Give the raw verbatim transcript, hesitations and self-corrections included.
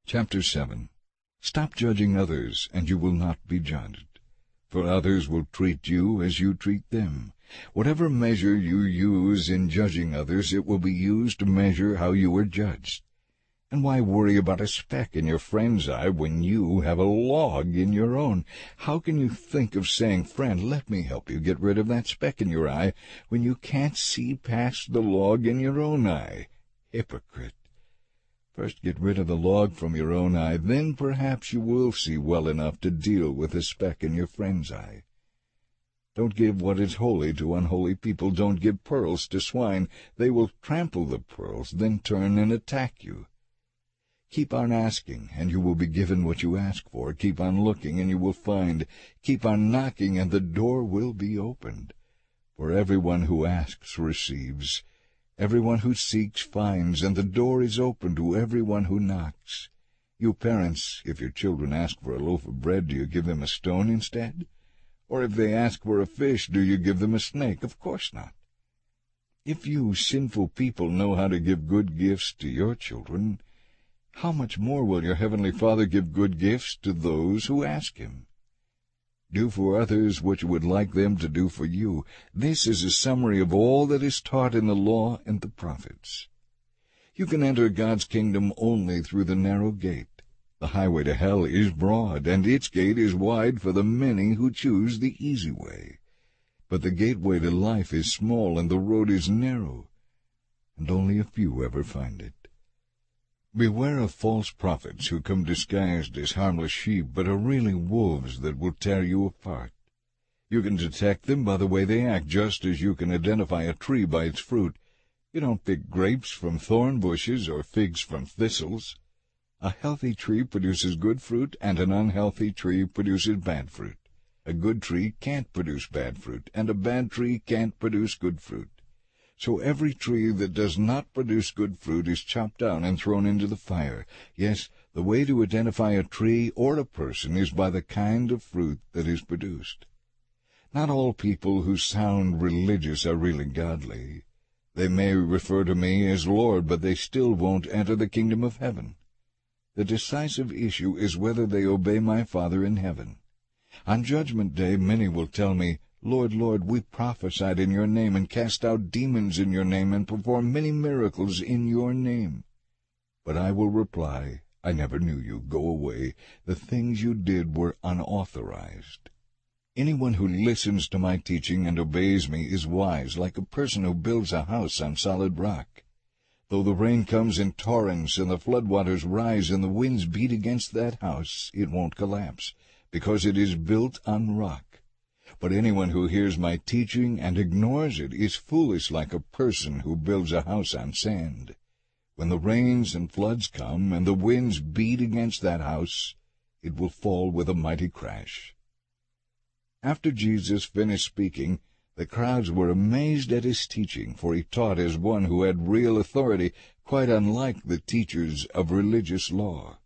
Chapter seven. Stop judging others, and you will not be judged. For others will treat you as you treat them. Whatever measure you use in judging others, it will be used to measure how you are judged. And why worry about a speck in your friend's eye when you have a log in your own? How can you think of saying, "Friend, let me help you get rid of that speck in your eye," when you can't see past the log in your own eye? Hypocrite! First get rid of the log from your own eye, then perhaps you will see well enough to deal with the speck in your friend's eye. Don't give what is holy to unholy people. Don't give pearls to swine. They will trample the pearls, then turn and attack you. Keep on asking, and you will be given what you ask for. Keep on looking, and you will find. Keep on knocking, and the door will be opened. For everyone who asks receives. Everyone who seeks finds, and the door is open to everyone who knocks. You parents, if your children ask for a loaf of bread, do you give them a stone instead? Or if they ask for a fish, do you give them a snake? Of course not. If you sinful people know how to give good gifts to your children, how much more will your heavenly Father give good gifts to those who ask him? Do for others what you would like them to do for you. This is a summary of all that is taught in the law and the prophets. You can enter God's kingdom only through the narrow gate. The highway to hell is broad, and its gate is wide for the many who choose the easy way. But the gateway to life is small, and the road is narrow, and only a few ever find it. Beware of false prophets who come disguised as harmless sheep, but are really wolves that will tear you apart. You can detect them by the way they act, just as you can identify a tree by its fruit. You don't pick grapes from thorn bushes or figs from thistles. A healthy tree produces good fruit, and an unhealthy tree produces bad fruit. A good tree can't produce bad fruit, and a bad tree can't produce good fruit. So every tree that does not produce good fruit is chopped down and thrown into the fire. Yes, the way to identify a tree or a person is by the kind of fruit that is produced. Not all people who sound religious are really godly. They may refer to me as Lord, but they still won't enter the kingdom of heaven. The decisive issue is whether they obey my Father in heaven. On Judgment Day many will tell me, "Lord, Lord, we prophesied in your name, and cast out demons in your name, and performed many miracles in your name." But I will reply, "I never knew you. Go away. The things you did were unauthorized." Anyone who listens to my teaching and obeys me is wise, like a person who builds a house on solid rock. Though the rain comes in torrents, and the floodwaters rise, and the winds beat against that house, it won't collapse, because it is built on rock. But anyone who hears my teaching and ignores it is foolish, like a person who builds a house on sand. When the rains and floods come, and the winds beat against that house, it will fall with a mighty crash. After Jesus finished speaking, the crowds were amazed at his teaching, for he taught as one who had real authority, quite unlike the teachers of religious law.